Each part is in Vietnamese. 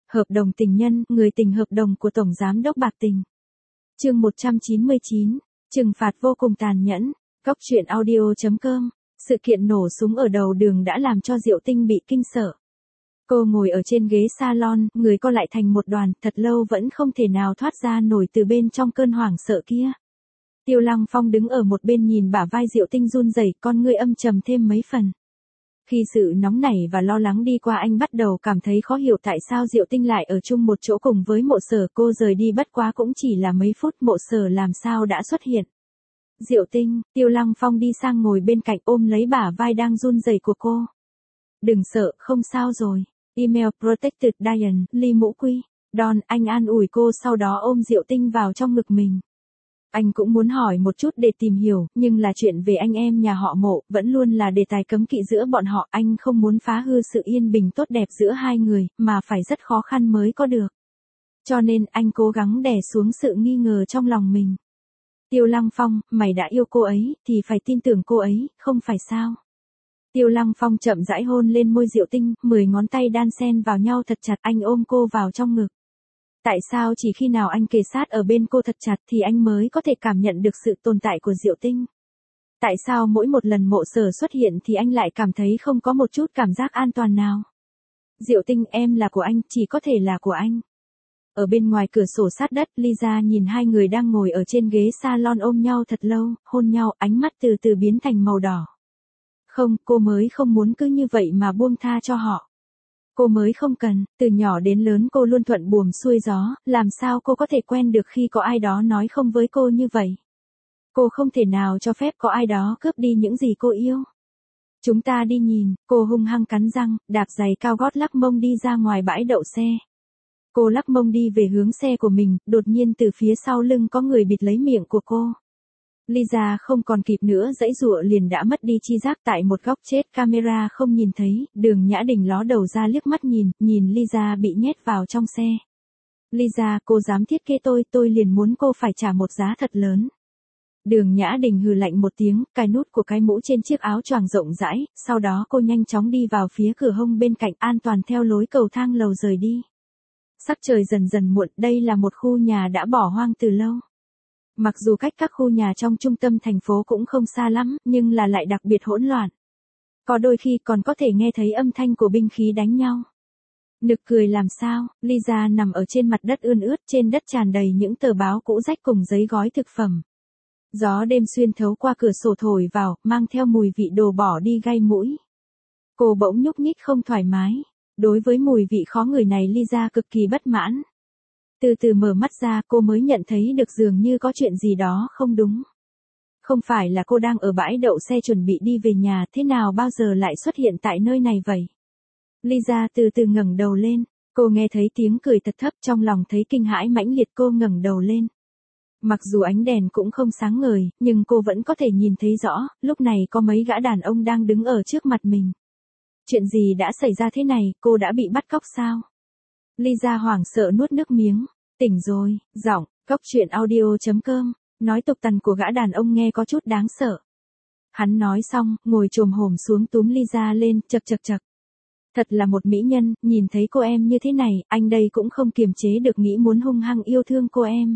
Hợp đồng tình nhân, người tình hợp đồng của Tổng Giám đốc bạc tình. Chương 199, trừng phạt vô cùng tàn nhẫn. Góc truyện audio.com. Sự kiện nổ súng ở đầu đường đã làm cho Diệu Tinh bị kinh sợ. Cô ngồi ở trên ghế salon, người co lại thành một đoàn, thật lâu vẫn không thể nào thoát ra nổi từ bên trong cơn hoảng sợ kia. Tiêu Lăng Phong đứng ở một bên nhìn bả vai Diệu Tinh run rẩy, con ngươi âm trầm thêm mấy phần. Khi sự nóng nảy và lo lắng đi qua, anh bắt đầu cảm thấy khó hiểu tại sao Diệu Tinh lại ở chung một chỗ cùng với Mộ Sở. Cô rời đi bất quá cũng chỉ là mấy phút, Mộ Sở làm sao đã xuất hiện. Diệu Tinh, Tiêu Lăng Phong đi sang ngồi bên cạnh ôm lấy bả vai đang run rẩy của cô. Đừng sợ, không sao rồi. Email Protected Diane, Ly Mũ Quy. Don, anh an ủi cô sau đó ôm Diệu Tinh vào trong ngực mình. Anh cũng muốn hỏi một chút để tìm hiểu, nhưng là chuyện về anh em nhà họ Mộ, vẫn luôn là đề tài cấm kỵ giữa bọn họ. Anh không muốn phá hư sự yên bình tốt đẹp giữa hai người, mà phải rất khó khăn mới có được. Cho nên anh cố gắng đè xuống sự nghi ngờ trong lòng mình. Tiêu Lăng Phong, mày đã yêu cô ấy, thì phải tin tưởng cô ấy, không phải sao? Tiêu Lăng Phong chậm rãi hôn lên môi Diệu Tinh, 10 ngón tay đan xen vào nhau thật chặt, anh ôm cô vào trong ngực. Tại sao chỉ khi nào anh kề sát ở bên cô thật chặt thì anh mới có thể cảm nhận được sự tồn tại của Diệu Tinh? Tại sao mỗi một lần Mộ Sở xuất hiện thì anh lại cảm thấy không có một chút cảm giác an toàn nào? Diệu Tinh, em là của anh, chỉ có thể là của anh. Ở bên ngoài cửa sổ sát đất, Lisa nhìn hai người đang ngồi ở trên ghế salon ôm nhau thật lâu, hôn nhau, ánh mắt từ từ biến thành màu đỏ. Không, cô mới không muốn cứ như vậy mà buông tha cho họ. Cô mới không cần, từ nhỏ đến lớn cô luôn thuận buồm xuôi gió, làm sao cô có thể quen được khi có ai đó nói không với cô như vậy. Cô không thể nào cho phép có ai đó cướp đi những gì cô yêu. Chúng ta đi nhìn, cô hung hăng cắn răng, đạp giày cao gót lắc mông đi ra ngoài bãi đậu xe. Cô lắc mông đi về hướng xe của mình, đột nhiên từ phía sau lưng có người bịt lấy miệng của cô. Lisa không còn kịp nữa giãy giụa liền đã mất đi tri giác tại một góc chết camera không nhìn thấy, Đường Nhã Đình ló đầu ra liếc mắt nhìn Lisa bị nhét vào trong xe. Lisa, cô dám thiết kế tôi liền muốn cô phải trả một giá thật lớn. Đường Nhã Đình hừ lạnh một tiếng, cài nút của cái mũ trên chiếc áo choàng rộng rãi, sau đó cô nhanh chóng đi vào phía cửa hông bên cạnh, an toàn theo lối cầu thang lầu rời đi. Sắc trời dần dần muộn, đây là một khu nhà đã bỏ hoang từ lâu. Mặc dù cách các khu nhà trong trung tâm thành phố cũng không xa lắm, nhưng là lại đặc biệt hỗn loạn. Có đôi khi còn có thể nghe thấy âm thanh của binh khí đánh nhau. Nực cười làm sao, Lisa nằm ở trên mặt đất ươn ướt, trên đất tràn đầy những tờ báo cũ rách cùng giấy gói thực phẩm. Gió đêm xuyên thấu qua cửa sổ thổi vào, mang theo mùi vị đồ bỏ đi gây mũi. Cô bỗng nhúc nhích không thoải mái. Đối với mùi vị khó ngửi này Lisa cực kỳ bất mãn. Từ từ mở mắt ra cô mới nhận thấy được dường như có chuyện gì đó không đúng. Không phải là cô đang ở bãi đậu xe chuẩn bị đi về nhà, thế nào bao giờ lại xuất hiện tại nơi này vậy? Lisa từ từ ngẩng đầu lên, cô nghe thấy tiếng cười thật thấp, trong lòng thấy kinh hãi mãnh liệt, cô ngẩng đầu lên. Mặc dù ánh đèn cũng không sáng ngời, nhưng cô vẫn có thể nhìn thấy rõ, lúc này có mấy gã đàn ông đang đứng ở trước mặt mình. Chuyện gì đã xảy ra thế này, cô đã bị bắt cóc sao? Lisa hoảng sợ nuốt nước miếng. Tỉnh rồi, giọng, góc truyện audio.com, nói tục tằn của gã đàn ông nghe có chút đáng sợ. Hắn nói xong, ngồi chồm hổm xuống túm Lisa lên, chậc. Thật là một mỹ nhân, nhìn thấy cô em như thế này, anh đây cũng không kiềm chế được nghĩ muốn hung hăng yêu thương cô em.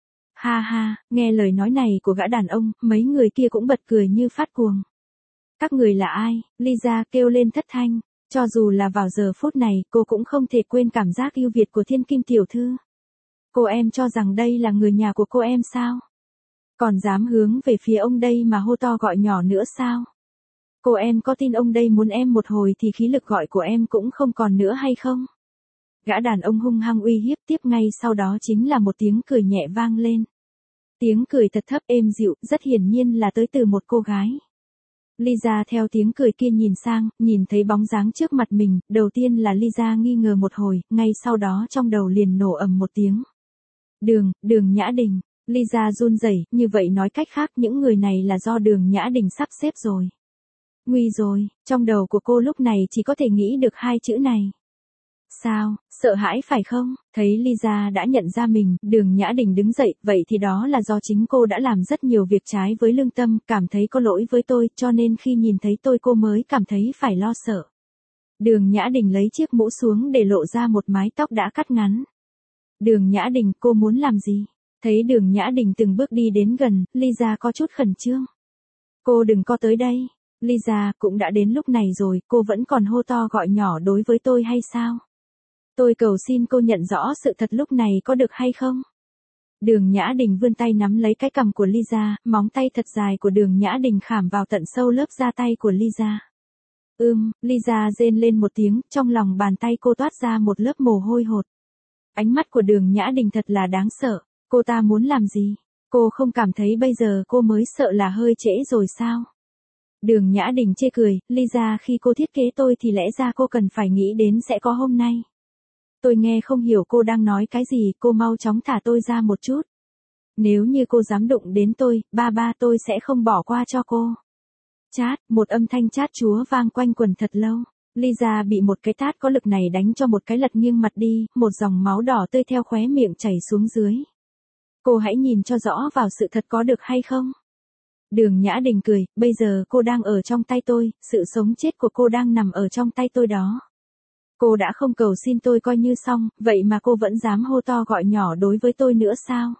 Ha ha, nghe lời nói này của gã đàn ông, mấy người kia cũng bật cười như phát cuồng. Các người là ai? Lisa kêu lên thất thanh. Cho dù là vào giờ phút này, cô cũng không thể quên cảm giác yêu Việt của thiên kim tiểu thư. Cô em cho rằng đây là người nhà của cô em sao? Còn dám hướng về phía ông đây mà hô to gọi nhỏ nữa sao? Cô em có tin ông đây muốn em một hồi thì khí lực gọi của em cũng không còn nữa hay không? Gã đàn ông hung hăng uy hiếp, tiếp ngay sau đó chính là một tiếng cười nhẹ vang lên. Tiếng cười thật thấp êm dịu, rất hiển nhiên là tới từ một cô gái. Lisa theo tiếng cười kia nhìn sang, nhìn thấy bóng dáng trước mặt mình, đầu tiên là Lisa nghi ngờ một hồi, ngay sau đó trong đầu liền nổ ầm một tiếng. Đường Nhã Đình, Lisa run rẩy, như vậy nói cách khác những người này là do Đường Nhã Đình sắp xếp rồi. Nguy rồi, trong đầu của cô lúc này chỉ có thể nghĩ được hai chữ này. Sao, sợ hãi phải không? Thấy Lisa đã nhận ra mình, Đường Nhã Đình đứng dậy, vậy thì đó là do chính cô đã làm rất nhiều việc trái với lương tâm, cảm thấy có lỗi với tôi, cho nên khi nhìn thấy tôi cô mới cảm thấy phải lo sợ. Đường Nhã Đình lấy chiếc mũ xuống để lộ ra một mái tóc đã cắt ngắn. Đường Nhã Đình, cô muốn làm gì? Thấy Đường Nhã Đình từng bước đi đến gần, Lisa có chút khẩn trương. Cô đừng có tới đây. Lisa, cũng đã đến lúc này rồi, cô vẫn còn hô to gọi nhỏ đối với tôi hay sao? Tôi cầu xin cô nhận rõ sự thật lúc này có được hay không? Đường Nhã Đình vươn tay nắm lấy cái cằm của Lisa, móng tay thật dài của Đường Nhã Đình khảm vào tận sâu lớp da tay của Lisa. Lisa rên lên một tiếng, trong lòng bàn tay cô toát ra một lớp mồ hôi hột. Ánh mắt của Đường Nhã Đình thật là đáng sợ, cô ta muốn làm gì? Cô không cảm thấy bây giờ cô mới sợ là hơi trễ rồi sao? Đường Nhã Đình chê cười, Lisa, khi cô thiết kế tôi thì lẽ ra cô cần phải nghĩ đến sẽ có hôm nay. Tôi nghe không hiểu cô đang nói cái gì, cô mau chóng thả tôi ra một chút. Nếu như cô dám đụng đến tôi, ba tôi sẽ không bỏ qua cho cô. Chát, một âm thanh chát chúa vang quanh quần thật lâu. Lisa bị một cái tát có lực này đánh cho một cái lật nghiêng mặt đi, một dòng máu đỏ tươi theo khóe miệng chảy xuống dưới. Cô hãy nhìn cho rõ vào sự thật có được hay không? Đường Nhã Đình cười, bây giờ cô đang ở trong tay tôi, sự sống chết của cô đang nằm ở trong tay tôi đó. Cô đã không cầu xin tôi coi như xong, vậy mà cô vẫn dám hô to gọi nhỏ đối với tôi nữa sao?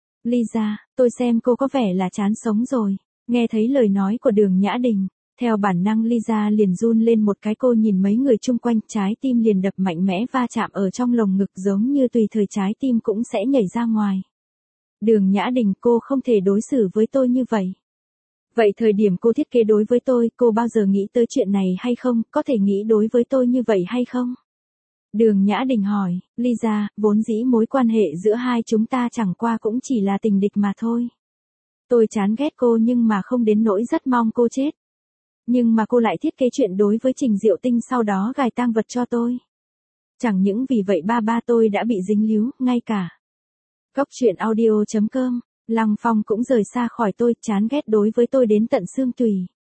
Lisa, tôi xem cô có vẻ là chán sống rồi. Nghe thấy lời nói của Đường Nhã Đình, theo bản năng Lisa liền run lên một cái, cô nhìn mấy người chung quanh, trái tim liền đập mạnh mẽ va chạm ở trong lồng ngực giống như tùy thời trái tim cũng sẽ nhảy ra ngoài. Đường Nhã Đình, cô không thể đối xử với tôi như vậy. Vậy thời điểm cô thiết kế đối với tôi, cô bao giờ nghĩ tới chuyện này hay không, có thể nghĩ đối với tôi như vậy hay không? Đường Nhã Đình hỏi, Lisa, vốn dĩ mối quan hệ giữa hai chúng ta chẳng qua cũng chỉ là tình địch mà thôi. Tôi chán ghét cô nhưng mà không đến nỗi rất mong cô chết. Nhưng mà cô lại thiết kế chuyện đối với Trình Diệu Tinh sau đó gài tang vật cho tôi. Chẳng những vì vậy ba tôi đã bị dính líu, ngay cả. Góc truyện audio.com, Lăng Phong cũng rời xa khỏi tôi, chán ghét đối với tôi đến tận xương tùy.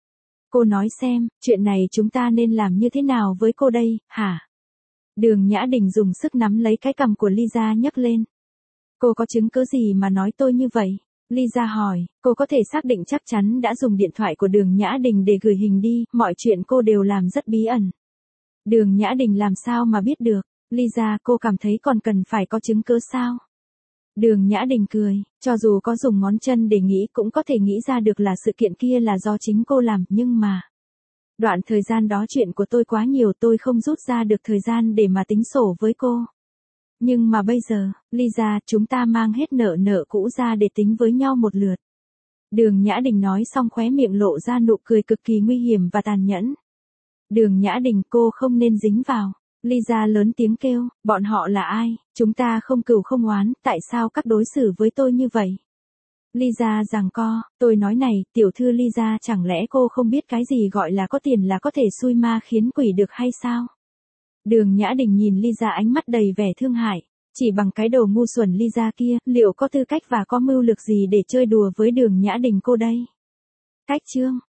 Cô nói xem, chuyện này chúng ta nên làm như thế nào với cô đây, hả? Đường Nhã Đình dùng sức nắm lấy cái cằm của Lisa nhấc lên. Cô có chứng cứ gì mà nói tôi như vậy? Lisa hỏi, cô có thể xác định chắc chắn đã dùng điện thoại của Đường Nhã Đình để gửi hình đi, mọi chuyện cô đều làm rất bí ẩn. Đường Nhã Đình làm sao mà biết được? Lisa, cô cảm thấy còn cần phải có chứng cứ sao? Đường Nhã Đình cười, cho dù có dùng ngón chân để nghĩ cũng có thể nghĩ ra được là sự kiện kia là do chính cô làm, nhưng mà... Đoạn thời gian đó chuyện của tôi quá nhiều, tôi không rút ra được thời gian để mà tính sổ với cô. Nhưng mà bây giờ, Lisa, chúng ta mang hết nợ cũ ra để tính với nhau một lượt. Đường Nhã Đình nói xong khóe miệng lộ ra nụ cười cực kỳ nguy hiểm và tàn nhẫn. Đường Nhã Đình, cô không nên dính vào. Lisa lớn tiếng kêu, bọn họ là ai? Chúng ta không cừu không oán, tại sao các đối xử với tôi như vậy? Lisa giằng co, tôi nói này, tiểu thư Lisa, chẳng lẽ cô không biết cái gì gọi là có tiền là có thể xui ma khiến quỷ được hay sao? Đường Nhã Đình nhìn Lisa ánh mắt đầy vẻ thương hại, chỉ bằng cái đầu ngu xuẩn Lisa kia, liệu có tư cách và có mưu lược gì để chơi đùa với Đường Nhã Đình cô đây? Cách chương